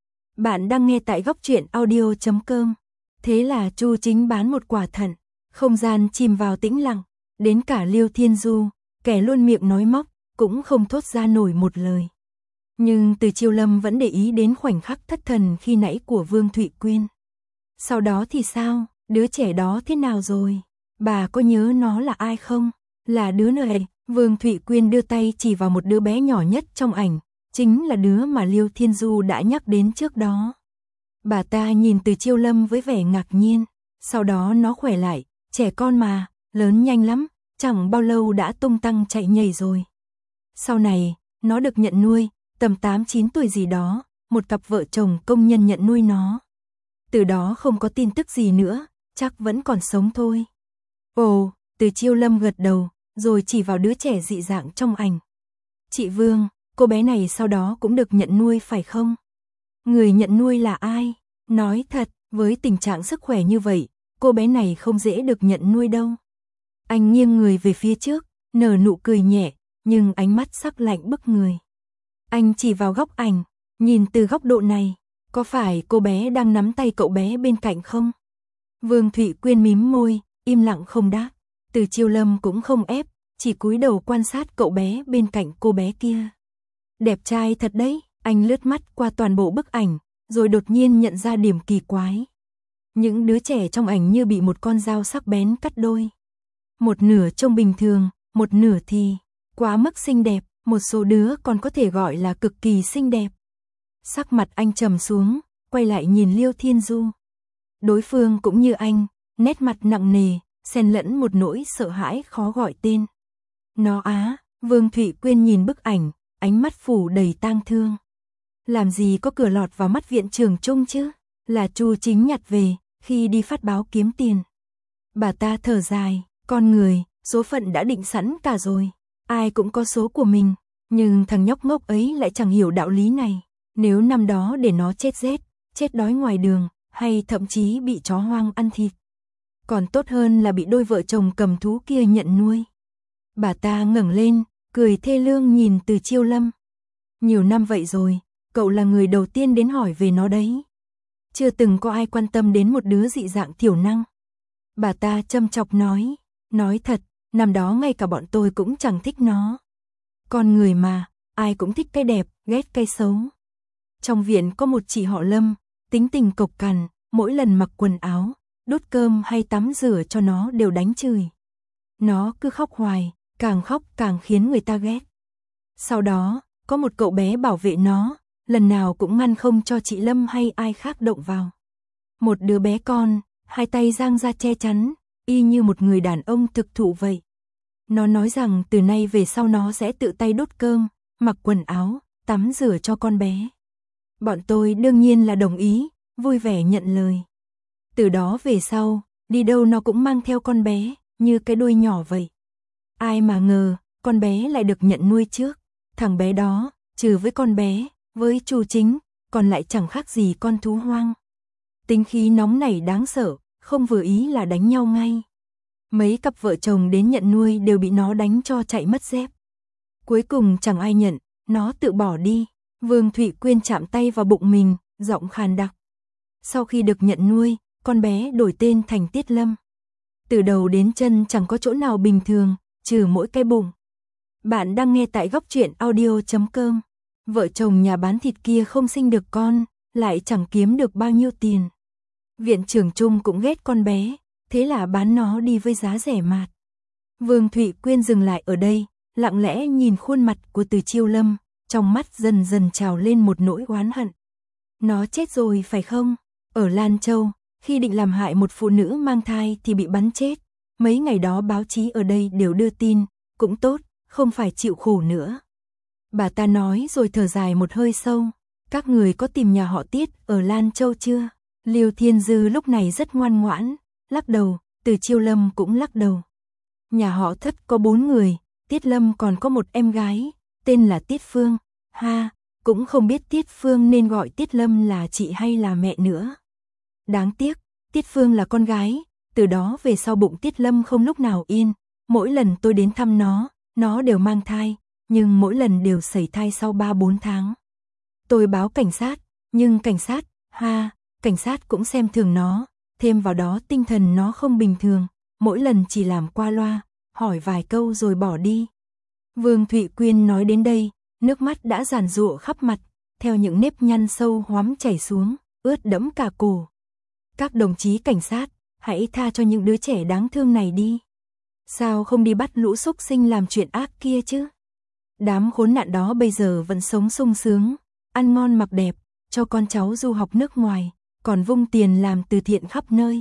Bạn đang nghe tại góc truyện audio chấm com. Thế là Chu Chính bán một quả thận, không gian chìm vào tĩnh lặng, đến cả Liêu Thiên Du, kẻ luôn miệng nói móc, cũng không thốt ra nổi một lời. Nhưng Từ Chiêu Lâm vẫn để ý đến khoảnh khắc thất thần khi nãy của Vương Thụy Quyên. Sau đó thì sao? Đứa trẻ đó thế nào rồi? Bà có nhớ nó là ai không? Là đứa này. Vương Thụy Quyên đưa tay chỉ vào một đứa bé nhỏ nhất trong ảnh, chính là đứa mà Liêu Thiên Du đã nhắc đến trước đó. Bà ta nhìn Từ Chiêu Lâm với vẻ ngạc nhiên, sau đó nó khỏe lại, trẻ con mà, lớn nhanh lắm, chẳng bao lâu đã tung tăng chạy nhảy rồi. Sau này, nó được nhận nuôi, tầm tám chín tuổi gì đó, một cặp vợ chồng công nhân nhận nuôi nó. Từ đó không có tin tức gì nữa, chắc vẫn còn sống thôi. Ồ, Từ Chiêu Lâm gật đầu, rồi chỉ vào đứa trẻ dị dạng trong ảnh. Chị Vương, cô bé này sau đó cũng được nhận nuôi phải không? Người nhận nuôi là ai? Nói thật, với tình trạng sức khỏe như vậy, cô bé này không dễ được nhận nuôi đâu. Anh nghiêng người về phía trước, nở nụ cười nhẹ, nhưng ánh mắt sắc lạnh bức người. Anh chỉ vào góc ảnh, nhìn từ góc độ này, có phải cô bé đang nắm tay cậu bé bên cạnh không? Vương Thụy Quyên mím môi, im lặng không đáp. Từ Chiêu Lâm cũng không ép, chỉ cúi đầu quan sát cậu bé bên cạnh cô bé kia. Đẹp trai thật đấy, anh lướt mắt qua toàn bộ bức ảnh, rồi đột nhiên nhận ra điểm kỳ quái. Những đứa trẻ trong ảnh như bị một con dao sắc bén cắt đôi. Một nửa trông bình thường, một nửa thì quá mức xinh đẹp, một số đứa còn có thể gọi là cực kỳ xinh đẹp. Sắc mặt anh trầm xuống, quay lại nhìn Liêu Thiên Du. Đối phương cũng như anh, nét mặt nặng nề, xen lẫn một nỗi sợ hãi khó gọi tên. Nó á, Vương Thụy Quyên nhìn bức ảnh, ánh mắt phủ đầy tang thương. Làm gì có cửa lọt vào mắt viện trưởng Trung chứ, là Chu Chính nhặt về, khi đi phát báo kiếm tiền. Bà ta thở dài, con người, số phận đã định sẵn cả rồi, ai cũng có số của mình, nhưng thằng nhóc ngốc ấy lại chẳng hiểu đạo lý này. Nếu năm đó để nó chết rét, chết đói ngoài đường, hay thậm chí bị chó hoang ăn thịt, còn tốt hơn là bị đôi vợ chồng cầm thú kia nhận nuôi. Bà ta ngẩng lên, cười thê lương nhìn Từ Chiêu Lâm. Nhiều năm vậy rồi, cậu là người đầu tiên đến hỏi về nó đấy. Chưa từng có ai quan tâm đến một đứa dị dạng thiểu năng. Bà ta châm chọc nói, nói thật, năm đó ngay cả bọn tôi cũng chẳng thích nó. Con người mà, ai cũng thích cái đẹp, ghét cái xấu. Trong viện có một chị họ Lâm, tính tình cộc cằn, mỗi lần mặc quần áo, đút cơm hay tắm rửa cho nó đều đánh chửi. Nó cứ khóc hoài, càng khóc càng khiến người ta ghét. Sau đó, có một cậu bé bảo vệ nó, lần nào cũng ngăn không cho chị Lâm hay ai khác động vào. Một đứa bé con, hai tay dang ra che chắn, y như một người đàn ông thực thụ vậy. Nó nói rằng từ nay về sau nó sẽ tự tay đút cơm, mặc quần áo, tắm rửa cho con bé. Bọn tôi đương nhiên là đồng ý, vui vẻ nhận lời. Từ đó về sau, đi đâu nó cũng mang theo con bé, như cái đuôi nhỏ vậy. Ai mà ngờ, con bé lại được nhận nuôi trước. Thằng bé đó, trừ với con bé, với Chu Chính, còn lại chẳng khác gì con thú hoang. Tính khí nóng nảy đáng sợ, không vừa ý là đánh nhau ngay. Mấy cặp vợ chồng đến nhận nuôi đều bị nó đánh cho chạy mất dép. Cuối cùng chẳng ai nhận, nó tự bỏ đi. Vương Thụy Quyên chạm tay vào bụng mình, giọng khàn đặc. Sau khi được nhận nuôi, con bé đổi tên thành Tiết Lâm. Từ đầu đến chân chẳng có chỗ nào bình thường, trừ mỗi cái bụng. Bạn đang nghe tại góc truyện audio chấm com. Vợ chồng nhà bán thịt kia không sinh được con, lại chẳng kiếm được bao nhiêu tiền. Viện trưởng Trung cũng ghét con bé, thế là bán nó đi với giá rẻ mạt. Vương Thụy Quyên dừng lại ở đây, lặng lẽ nhìn khuôn mặt của Từ Chiêu Lâm, trong mắt dần dần trào lên một nỗi oán hận. Nó chết rồi phải không? Ở Lan Châu, khi định làm hại một phụ nữ mang thai thì bị bắn chết. Mấy ngày đó báo chí ở đây đều đưa tin, cũng tốt, không phải chịu khổ nữa. Bà ta nói rồi thở dài một hơi sâu. Các người có tìm nhà họ Tiết ở Lan Châu chưa? Liêu Thiên Dư lúc này rất ngoan ngoãn, lắc đầu, Từ Chiêu Lâm cũng lắc đầu. Nhà họ Thất có bốn người, Tiết Lâm còn có một em gái, tên là Tiết Phương. Ha, cũng không biết Tiết Phương nên gọi Tiết Lâm là chị hay là mẹ nữa. Đáng tiếc, Tiết Phương là con gái, từ đó về sau bụng Tiết Lâm không lúc nào yên. Mỗi lần tôi đến thăm nó, nó đều mang thai, nhưng mỗi lần đều sẩy thai sau ba bốn tháng. Tôi báo cảnh sát, nhưng cảnh sát, ha, cảnh sát cũng xem thường nó, thêm vào đó tinh thần nó không bình thường, mỗi lần chỉ làm qua loa, hỏi vài câu rồi bỏ đi. Vương Thụy Quyên nói đến đây, nước mắt đã giàn giụa khắp mặt, theo những nếp nhăn sâu hoắm chảy xuống, ướt đẫm cả cổ. Các đồng chí cảnh sát, hãy tha cho những đứa trẻ đáng thương này đi. Sao không đi bắt lũ súc sinh làm chuyện ác kia chứ? Đám khốn nạn đó bây giờ vẫn sống sung sướng, ăn ngon mặc đẹp, cho con cháu du học nước ngoài, còn vung tiền làm từ thiện khắp nơi.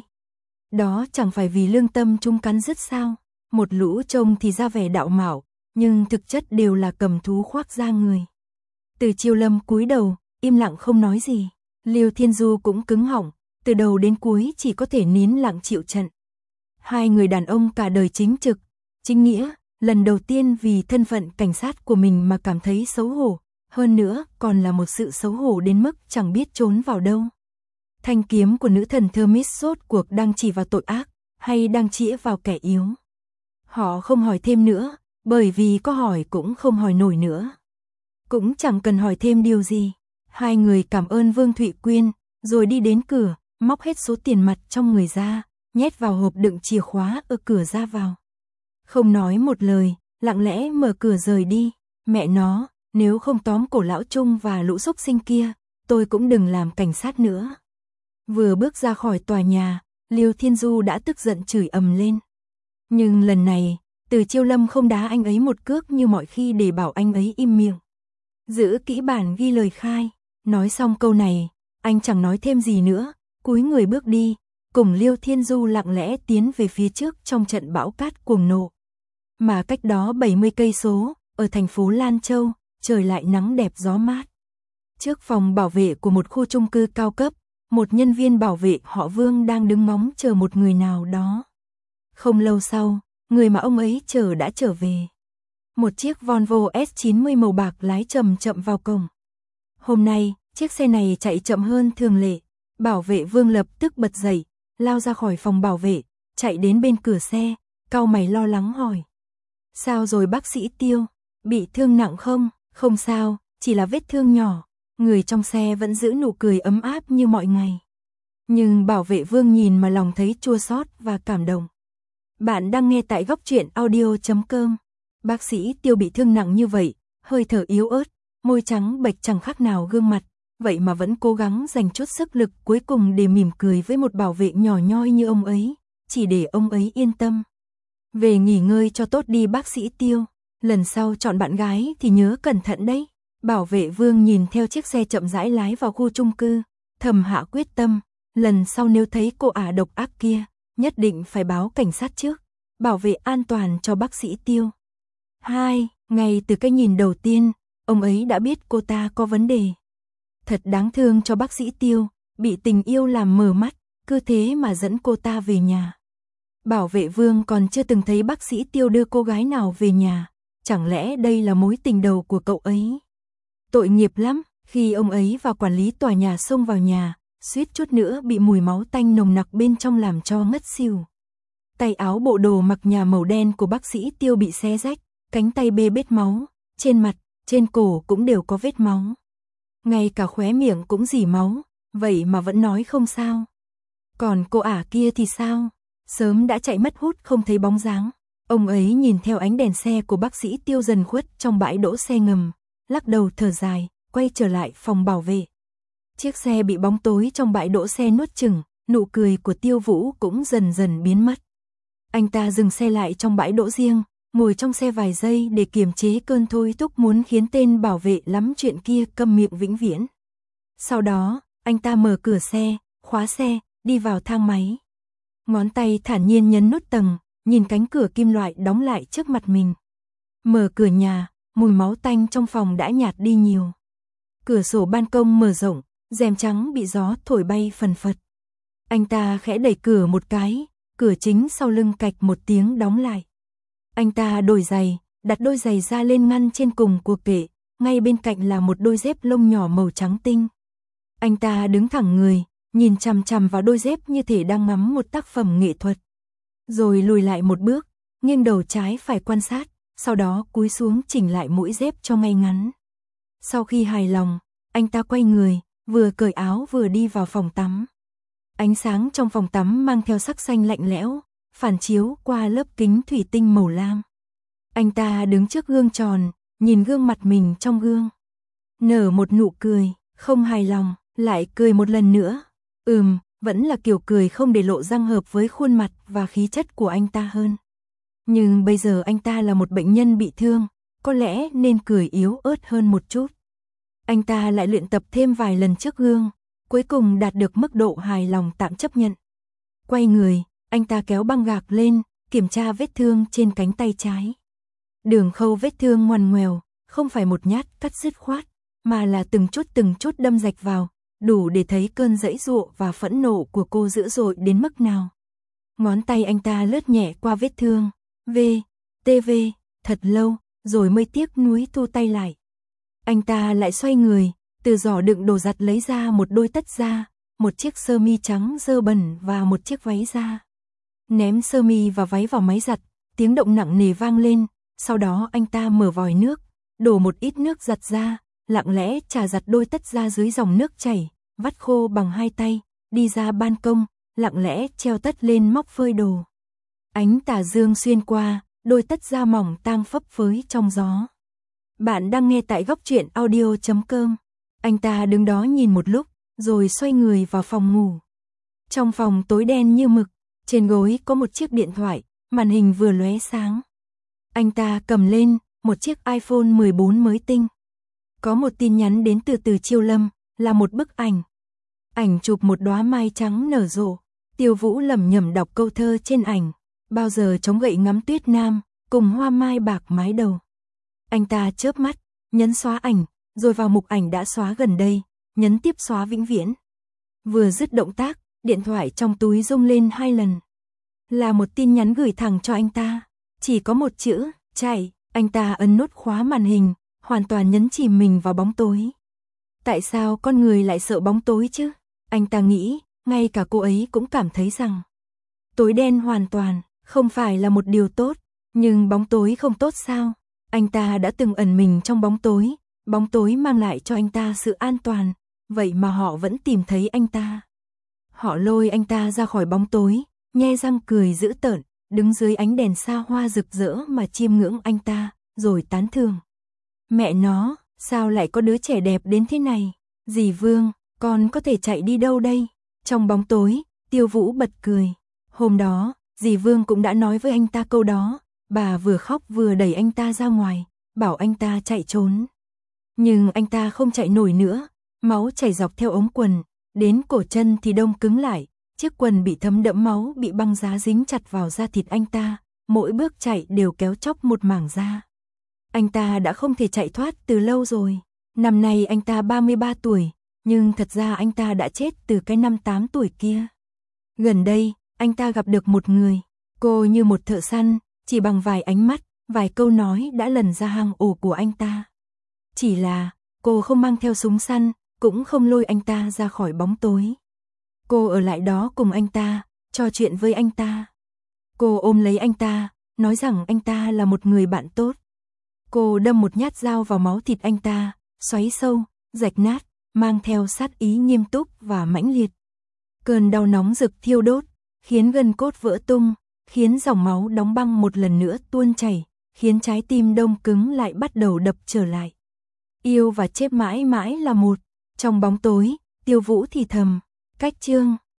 Đó chẳng phải vì lương tâm chúng cắn rứt sao? Một lũ trông thì ra vẻ đạo mạo, nhưng thực chất đều là cầm thú khoác da người. Từ Chiêu Lâm cúi đầu, im lặng không nói gì. Liêu Thiên Du cũng cứng họng, từ đầu đến cuối chỉ có thể nín lặng chịu trận. Hai người đàn ông cả đời chính trực, chính nghĩa, lần đầu tiên vì thân phận cảnh sát của mình mà cảm thấy xấu hổ, hơn nữa còn là một sự xấu hổ đến mức chẳng biết trốn vào đâu. Thanh kiếm của nữ thần Thermis rốt cuộc đang chỉ vào tội ác, hay đang chĩa vào kẻ yếu. Họ không hỏi thêm nữa, bởi vì có hỏi cũng không hỏi nổi nữa. Cũng chẳng cần hỏi thêm điều gì. Hai người cảm ơn Vương Thụy Quyên, rồi đi đến cửa, móc hết số tiền mặt trong người ra, nhét vào hộp đựng chìa khóa ở cửa ra vào. Không nói một lời, lặng lẽ mở cửa rời đi. Mẹ nó, nếu không tóm cổ lão Trung và lũ súc sinh kia, tôi cũng đừng làm cảnh sát nữa. Vừa bước ra khỏi tòa nhà, Liêu Thiên Du đã tức giận chửi ầm lên. Nhưng lần này, Từ Chiêu Lâm không đá anh ấy một cước như mọi khi để bảo anh ấy im miệng. Giữ kỹ bản ghi lời khai, nói xong câu này, anh chẳng nói thêm gì nữa, cúi người bước đi, cùng Liêu Thiên Du lặng lẽ tiến về phía trước trong trận bão cát cuồng nộ. Mà cách đó bảy mươi cây số, ở thành phố Lan Châu, trời lại nắng đẹp gió mát. Trước phòng bảo vệ của một khu chung cư cao cấp, một nhân viên bảo vệ họ Vương đang đứng ngóng chờ một người nào đó. Không lâu sau, người mà ông ấy chờ đã trở về. Một chiếc Volvo S chín mươi màu bạc lái chậm chậm vào cổng. Hôm nay, chiếc xe này chạy chậm hơn thường lệ. Bảo vệ Vương lập tức bật dậy, lao ra khỏi phòng bảo vệ, chạy đến bên cửa xe, cau mày lo lắng hỏi. Sao rồi bác sĩ Tiêu? Bị thương nặng không? Không sao, chỉ là vết thương nhỏ. Người trong xe vẫn giữ nụ cười ấm áp như mọi ngày. Nhưng bảo vệ Vương nhìn mà lòng thấy chua xót và cảm động. Bạn đang nghe tại góc truyện audio chấm com. Bác sĩ Tiêu bị thương nặng như vậy, hơi thở yếu ớt, môi trắng bệch chẳng khác nào gương mặt, vậy mà vẫn cố gắng dành chút sức lực cuối cùng để mỉm cười với một bảo vệ nhỏ nhoi như ông ấy, chỉ để ông ấy yên tâm. Về nghỉ ngơi cho tốt đi bác sĩ Tiêu, lần sau chọn bạn gái thì nhớ cẩn thận đấy. Bảo vệ Vương nhìn theo chiếc xe chậm rãi lái vào khu chung cư, thầm hạ quyết tâm, lần sau nếu thấy cô ả độc ác kia, nhất định phải báo cảnh sát trước, bảo vệ an toàn cho bác sĩ Tiêu. Hai, ngay từ cái nhìn đầu tiên, ông ấy đã biết cô ta có vấn đề. Thật đáng thương cho bác sĩ Tiêu, bị tình yêu làm mờ mắt, cứ thế mà dẫn cô ta về nhà. Bảo vệ Vương còn chưa từng thấy bác sĩ Tiêu đưa cô gái nào về nhà, chẳng lẽ đây là mối tình đầu của cậu ấy? Tội nghiệp lắm, khi ông ấy và quản lý tòa nhà xông vào nhà, suýt chút nữa bị mùi máu tanh nồng nặc bên trong làm cho ngất xỉu. Tay áo bộ đồ mặc nhà màu đen của bác sĩ Tiêu bị xé rách, cánh tay bê bết máu, trên mặt, trên cổ cũng đều có vết máu. Ngay cả khóe miệng cũng rỉ máu, vậy mà vẫn nói không sao. Còn cô ả kia thì sao? Sớm đã chạy mất hút không thấy bóng dáng. Ông ấy nhìn theo ánh đèn xe của bác sĩ Tiêu dần khuất trong bãi đỗ xe ngầm, lắc đầu thở dài, quay trở lại phòng bảo vệ. Chiếc xe bị bóng tối trong bãi đỗ xe nuốt chửng, nụ cười của Tiêu Vũ cũng dần dần biến mất. Anh ta dừng xe lại trong bãi đỗ riêng, ngồi trong xe vài giây để kiềm chế cơn thôi thúc muốn khiến tên bảo vệ lắm chuyện kia câm miệng vĩnh viễn. Sau đó, anh ta mở cửa xe, khóa xe, đi vào thang máy. Ngón tay thản nhiên nhấn nút tầng, nhìn cánh cửa kim loại đóng lại trước mặt mình. Mở cửa nhà, mùi máu tanh trong phòng đã nhạt đi nhiều. Cửa sổ ban công mở rộng, rèm trắng bị gió thổi bay phần phật. Anh ta khẽ đẩy cửa một cái, cửa chính sau lưng cạch một tiếng đóng lại. Anh ta đổi giày, đặt đôi giày ra lên ngăn trên cùng của kệ, ngay bên cạnh là một đôi dép lông nhỏ màu trắng tinh. Anh ta đứng thẳng người, nhìn chằm chằm vào đôi dép như thể đang ngắm một tác phẩm nghệ thuật. Rồi lùi lại một bước, nghiêng đầu trái phải quan sát, sau đó cúi xuống chỉnh lại mũi dép cho ngay ngắn. Sau khi hài lòng, anh ta quay người, vừa cởi áo vừa đi vào phòng tắm. Ánh sáng trong phòng tắm mang theo sắc xanh lạnh lẽo, phản chiếu qua lớp kính thủy tinh màu lam. Anh ta đứng trước gương tròn, nhìn gương mặt mình trong gương. Nở một nụ cười, không hài lòng, lại cười một lần nữa. Ừm, vẫn là kiểu cười không để lộ răng hợp với khuôn mặt và khí chất của anh ta hơn. Nhưng bây giờ anh ta là một bệnh nhân bị thương, có lẽ nên cười yếu ớt hơn một chút. Anh ta lại luyện tập thêm vài lần trước gương, cuối cùng đạt được mức độ hài lòng tạm chấp nhận. Quay người, anh ta kéo băng gạc lên, kiểm tra vết thương trên cánh tay trái. Đường khâu vết thương ngoằn ngoèo, không phải một nhát cắt dứt khoát, mà là từng chút từng chút đâm rạch vào, đủ để thấy cơn giãy giụa và phẫn nộ của cô dữ dội đến mức nào. Ngón tay anh ta lướt nhẹ qua vết thương, V, T V, thật lâu, rồi mới tiếc nuối thu tay lại. Anh ta lại xoay người, từ giỏ đựng đồ giặt lấy ra một đôi tất da, một chiếc sơ mi trắng dơ bẩn và một chiếc váy da. Ném sơ mi và váy vào máy giặt, tiếng động nặng nề vang lên, sau đó anh ta mở vòi nước, đổ một ít nước giặt ra, lặng lẽ chà giặt đôi tất da dưới dòng nước chảy, vắt khô bằng hai tay, đi ra ban công, lặng lẽ treo tất lên móc phơi đồ. Ánh tà dương xuyên qua, đôi tất da mỏng tang phấp phới trong gió. Bạn đang nghe tại góc truyện audio chấm com. Anh ta đứng đó nhìn một lúc, rồi xoay người vào phòng ngủ. Trong phòng tối đen như mực, trên gối có một chiếc điện thoại, màn hình vừa lóe sáng. Anh ta cầm lên, một chiếc iPhone mười bốn mới tinh. Có một tin nhắn đến từ Từ Chiêu Lâm, là một bức ảnh. Ảnh chụp một đóa mai trắng nở rộ. Tiêu Vũ lẩm nhẩm đọc câu thơ trên ảnh, bao giờ chống gậy ngắm tuyết nam, cùng hoa mai bạc mái đầu. Anh ta chớp mắt, nhấn xóa ảnh, rồi vào mục ảnh đã xóa gần đây, nhấn tiếp xóa vĩnh viễn. Vừa dứt động tác, điện thoại trong túi rung lên hai lần. Là một tin nhắn gửi thẳng cho anh ta, chỉ có một chữ, chạy. Anh ta ấn nút khóa màn hình, hoàn toàn nhấn chìm mình vào bóng tối. Tại sao con người lại sợ bóng tối chứ? Anh ta nghĩ, ngay cả cô ấy cũng cảm thấy rằng tối đen hoàn toàn không phải là một điều tốt, nhưng bóng tối không tốt sao? Anh ta đã từng ẩn mình trong bóng tối, bóng tối mang lại cho anh ta sự an toàn, vậy mà họ vẫn tìm thấy anh ta. Họ lôi anh ta ra khỏi bóng tối, nhe răng cười dữ tợn, đứng dưới ánh đèn xa hoa rực rỡ mà chiêm ngưỡng anh ta, rồi tán thưởng. Mẹ nó, sao lại có đứa trẻ đẹp đến thế này? Dì Vương, con có thể chạy đi đâu đây? Trong bóng tối, Tiêu Vũ bật cười. Hôm đó, dì Vương cũng đã nói với anh ta câu đó, bà vừa khóc vừa đẩy anh ta ra ngoài, bảo anh ta chạy trốn. Nhưng anh ta không chạy nổi nữa, máu chảy dọc theo ống quần, đến cổ chân thì đông cứng lại, chiếc quần bị thấm đẫm máu bị băng giá dính chặt vào da thịt anh ta, mỗi bước chạy đều kéo chóc một mảng da. Anh ta đã không thể chạy thoát từ lâu rồi. Năm nay anh ta ba mươi ba tuổi, nhưng thật ra anh ta đã chết từ cái năm tám tuổi kia. Gần đây, anh ta gặp được một người. Cô như một thợ săn, chỉ bằng vài ánh mắt, vài câu nói đã lần ra hang ổ của anh ta. Chỉ là, cô không mang theo súng săn, cũng không lôi anh ta ra khỏi bóng tối. Cô ở lại đó cùng anh ta, trò chuyện với anh ta. Cô ôm lấy anh ta, nói rằng anh ta là một người bạn tốt. Cô đâm một nhát dao vào máu thịt anh ta, xoáy sâu, rạch nát, mang theo sát ý nghiêm túc và mãnh liệt. Cơn đau nóng rực thiêu đốt, khiến gân cốt vỡ tung, khiến dòng máu đóng băng một lần nữa tuôn chảy, khiến trái tim đông cứng lại bắt đầu đập trở lại. Yêu và chết mãi mãi là một. Trong bóng tối, Tiêu Vũ thì thầm, cách chương